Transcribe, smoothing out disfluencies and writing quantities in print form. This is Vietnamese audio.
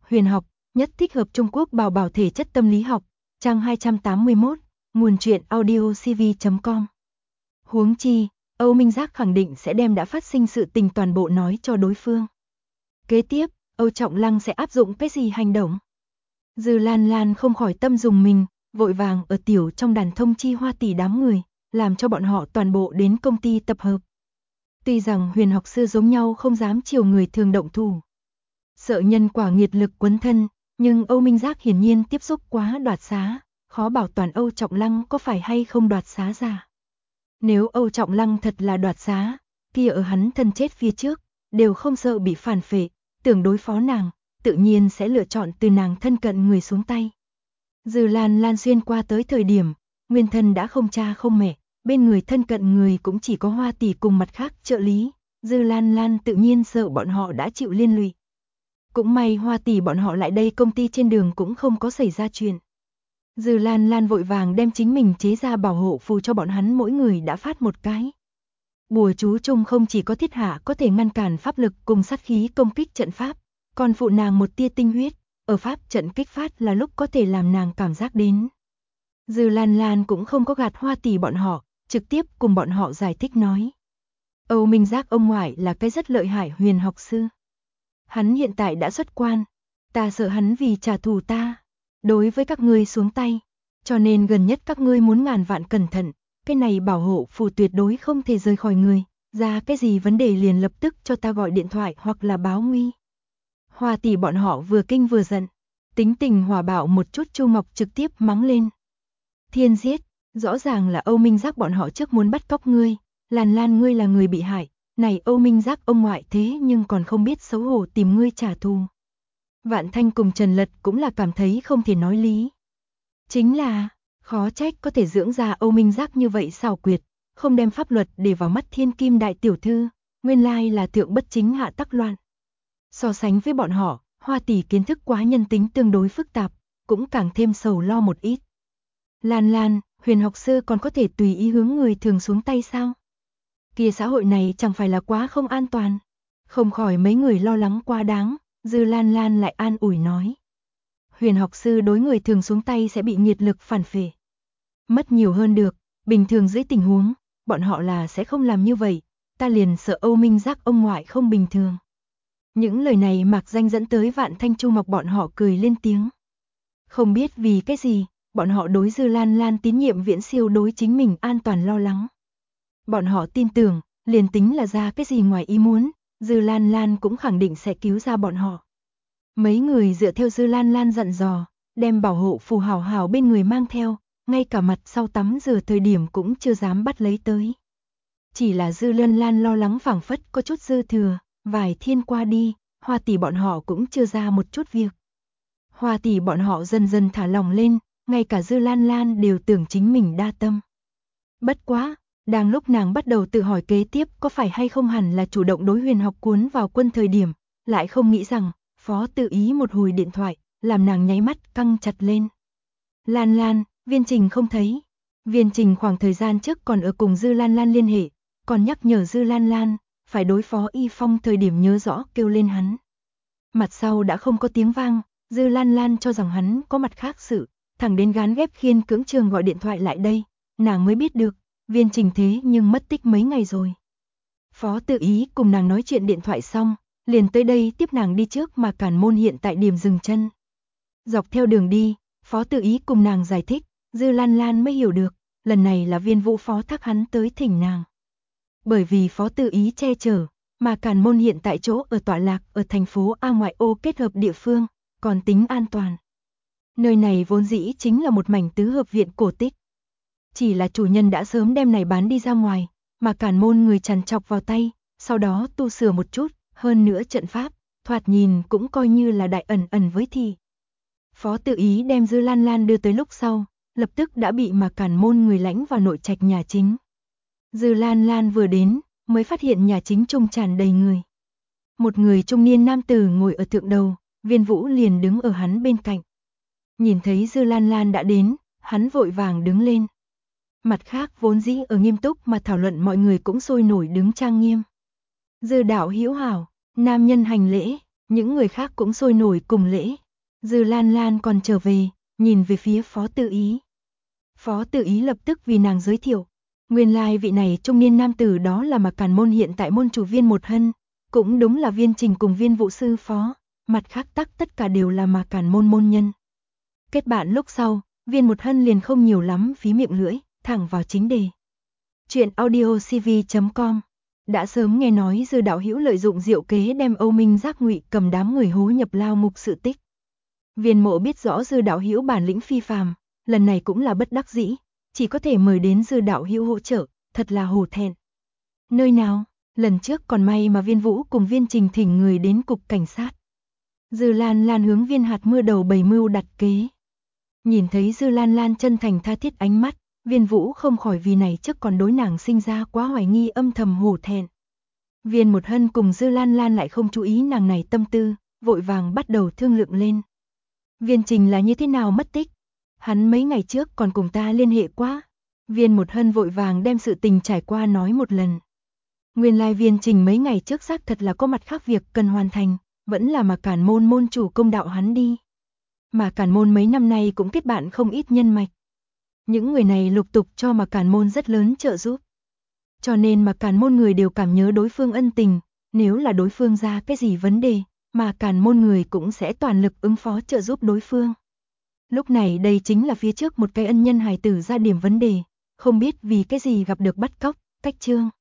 Huyền học, nhất thích hợp Trung Quốc bảo bảo thể chất tâm lý học, trang 281, nguồn truyện audiocv.com. Huống chi, Âu Minh Giác khẳng định sẽ đem đã phát sinh sự tình toàn bộ nói cho đối phương. Kế tiếp, Âu Trọng Lăng sẽ áp dụng cái gì hành động? Dư Lan Lan không khỏi tâm dùng mình, vội vàng ở tiểu trong đàn thông chi Hoa tỷ đám người, làm cho bọn họ toàn bộ đến công ty tập hợp. Tuy rằng huyền học sư giống nhau không dám chiều người thường động thủ, sợ nhân quả nghiệt lực quấn thân, nhưng Âu Minh Giác hiển nhiên tiếp xúc quá đoạt xá, khó bảo toàn Âu Trọng Lăng có phải hay không đoạt xá ra. Nếu Âu Trọng Lăng thật là đoạt xá, kia ở hắn thân chết phía trước, đều không sợ bị phản phệ, tưởng đối phó nàng, tự nhiên sẽ lựa chọn từ nàng thân cận người xuống tay. Dư Lan Lan xuyên qua tới thời điểm, nguyên thân đã không cha không mẹ, bên người thân cận người cũng chỉ có Hoa tỷ cùng mặt khác trợ lý, Dư Lan Lan tự nhiên sợ bọn họ đã chịu liên lụy. Cũng may Hoa tỷ bọn họ lại đây công ty trên đường cũng không có xảy ra chuyện. Dư Lan Lan vội vàng đem chính mình chế ra bảo hộ phù cho bọn hắn mỗi người đã phát một cái. Bùa chú chung không chỉ có thiết hạ có thể ngăn cản pháp lực cùng sát khí công kích trận pháp, còn phụ nàng một tia tinh huyết, ở pháp trận kích phát là lúc có thể làm nàng cảm giác đến. Dư Lan Lan cũng không có gạt Hoa tỷ bọn họ, trực tiếp cùng bọn họ giải thích nói. Âu Minh Giác ông ngoại là cái rất lợi hại huyền học sư. Hắn hiện tại đã xuất quan, ta sợ hắn vì trả thù ta, đối với các ngươi xuống tay, cho nên gần nhất các ngươi muốn ngàn vạn cẩn thận, cái này bảo hộ phù tuyệt đối không thể rời khỏi người, ra cái gì vấn đề liền lập tức cho ta gọi điện thoại hoặc là báo nguy. Hoa tỷ bọn họ vừa kinh vừa giận, tính tình hòa bạo một chút, Chu Mộc trực tiếp mắng lên. Thiên giết, rõ ràng là Âu Minh Giác bọn họ trước muốn bắt cóc ngươi, Lan Lan ngươi là người bị hại, này Âu Minh Giác ông ngoại thế nhưng còn không biết xấu hổ tìm ngươi trả thù. Vạn Thanh cùng Trần Lật cũng là cảm thấy không thể nói lý. Chính là, khó trách có thể dưỡng ra Âu Minh Giác như vậy xảo quyệt, không đem pháp luật để vào mắt thiên kim đại tiểu thư, nguyên lai là thượng bất chính hạ tắc loạn. So sánh với bọn họ, Hoa tỷ kiến thức quá nhân tính tương đối phức tạp, cũng càng thêm sầu lo một ít. Lan Lan, huyền học sư còn có thể tùy ý hướng người thường xuống tay sao? Kia xã hội này chẳng phải là quá không an toàn. Không khỏi mấy người lo lắng quá đáng, Dư Lan Lan lại an ủi nói. Huyền học sư đối người thường xuống tay sẽ bị nghiệt lực phản phệ. Mất nhiều hơn được, bình thường dưới tình huống, bọn họ là sẽ không làm như vậy, ta liền sợ Âu Minh Giác ông ngoại không bình thường. Những lời này mạc danh dẫn tới Vạn Thanh Chu Mộc bọn họ cười lên tiếng. Không biết vì cái gì, bọn họ đối Dư Lan Lan tín nhiệm viễn siêu đối chính mình an toàn lo lắng. Bọn họ tin tưởng, liền tính là ra cái gì ngoài ý muốn, Dư Lan Lan cũng khẳng định sẽ cứu ra bọn họ. Mấy người dựa theo Dư Lan Lan dặn dò, đem bảo hộ phù hảo hảo bên người mang theo, ngay cả mặt sau tắm rửa thời điểm cũng chưa dám bắt lấy tới. Chỉ là Dư Lan Lan lo lắng phảng phất có chút dư thừa, vài thiên qua đi, Hoa tỷ bọn họ cũng chưa ra một chút việc. Hoa tỷ bọn họ dần dần thả lòng lên, ngay cả Dư Lan Lan đều tưởng chính mình đa tâm. Bất quá, đang lúc nàng bắt đầu tự hỏi kế tiếp có phải hay không hẳn là chủ động đối huyền học cuốn vào quân thời điểm, lại không nghĩ rằng, Phó Tự Ý một hồi điện thoại, làm nàng nháy mắt căng chặt lên. Lan Lan, Viên Trình không thấy. Viên Trình khoảng thời gian trước còn ở cùng Dư Lan Lan liên hệ, còn nhắc nhở Dư Lan Lan, phải đối phó Y Phong thời điểm nhớ rõ kêu lên hắn. Mặt sau đã không có tiếng vang, Dư Lan Lan cho rằng hắn có mặt khác sự, thẳng đến gán ghép khiên cưỡng trường gọi điện thoại lại đây, nàng mới biết được, Viên Trình thế nhưng mất tích mấy ngày rồi. Phó Tự Ý cùng nàng nói chuyện điện thoại xong, liền tới đây tiếp nàng đi trước mà Cản Môn hiện tại điểm dừng chân. Dọc theo đường đi, Phó Tự Ý cùng nàng giải thích, Dư Lan Lan mới hiểu được, lần này là Viên Vũ phó thác hắn tới thỉnh nàng. Bởi vì Phó Tự Ý che chở, mà Cản Môn hiện tại chỗ ở tọa lạc ở thành phố A ngoại ô kết hợp địa phương, còn tính an toàn. Nơi này vốn dĩ chính là một mảnh tứ hợp viện cổ tích. Chỉ là chủ nhân đã sớm đem này bán đi ra ngoài, mà Cản Môn người trằn trọc vào tay, sau đó tu sửa một chút, hơn nữa trận pháp, thoạt nhìn cũng coi như là đại ẩn ẩn với thì. Phó Tự Ý đem Dư Lan Lan đưa tới lúc sau, lập tức đã bị mà Cản Môn người lãnh vào nội trạch nhà chính. Dư Lan Lan vừa đến, mới phát hiện nhà chính trông tràn đầy người. Một người trung niên nam tử ngồi ở thượng đầu, Viên Vũ liền đứng ở hắn bên cạnh. Nhìn thấy Dư Lan Lan đã đến, hắn vội vàng đứng lên. Mặt khác vốn dĩ ở nghiêm túc mà thảo luận mọi người cũng sôi nổi đứng trang nghiêm. Dư đạo hữu hảo, nam nhân hành lễ, Những người khác cũng sôi nổi cùng lễ. Dư Lan Lan còn trở về, nhìn về phía Phó Tự Ý. Phó Tự Ý lập tức vì nàng giới thiệu. Nguyên lai vị này trung niên nam tử đó là Mạc Càn Môn hiện tại môn chủ Viên Một Hân, cũng đúng là Viên Trình cùng Viên Vũ sư phó, mặt khác tất cả đều là Mạc Càn Môn môn nhân. Kết bạn lúc sau, Viên Một Hân liền không nhiều lắm phí miệng lưỡi, thẳng vào chính đề. Chuyện audiocv.com. Đã sớm nghe nói Dư đạo hữu lợi dụng diệu kế đem Âu Minh Giác ngụy cầm đám người hố nhập lao ngục sự tích. Viên Mộ biết rõ Dư đạo hữu bản lĩnh phi phàm, lần này cũng là bất đắc dĩ, chỉ có thể mời đến Dư đạo hữu hỗ trợ, thật là hổ thẹn. Nơi nào, lần trước còn may mà Viên Vũ cùng Viên Trình thỉnh người đến cục cảnh sát. Dư Lan Lan hướng Viên Hạt Mưa đầu bày mưu đặt kế. Nhìn thấy Dư Lan Lan chân thành tha thiết ánh mắt, Viên Vũ không khỏi vì này trước còn đối nàng sinh ra quá hoài nghi, âm thầm hổ thẹn. Viên Một Hân cùng Dư Lan Lan lại không chú ý nàng này tâm tư, vội vàng bắt đầu thương lượng lên. Viên Trình là như thế nào mất tích? Hắn mấy ngày trước còn cùng ta liên hệ quá. Viên Một Hân vội vàng đem sự tình trải qua nói một lần. Nguyên lai Viên Trình mấy ngày trước xác thật là có mặt khác việc cần hoàn thành, vẫn là Mạc Càn Môn môn chủ công đạo hắn đi. Mạc Càn Môn mấy năm nay cũng kết bạn không ít nhân mạch. Những người này lục tục cho Mạc Càn Môn rất lớn trợ giúp. Cho nên Mạc Càn Môn người đều cảm nhớ đối phương ân tình, nếu là đối phương ra cái gì vấn đề, Mạc Càn Môn người cũng sẽ toàn lực ứng phó trợ giúp đối phương. Lúc này đây chính là phía trước một cái ân nhân hài tử ra điểm vấn đề, không biết vì cái gì gặp được bắt cóc, cách trương.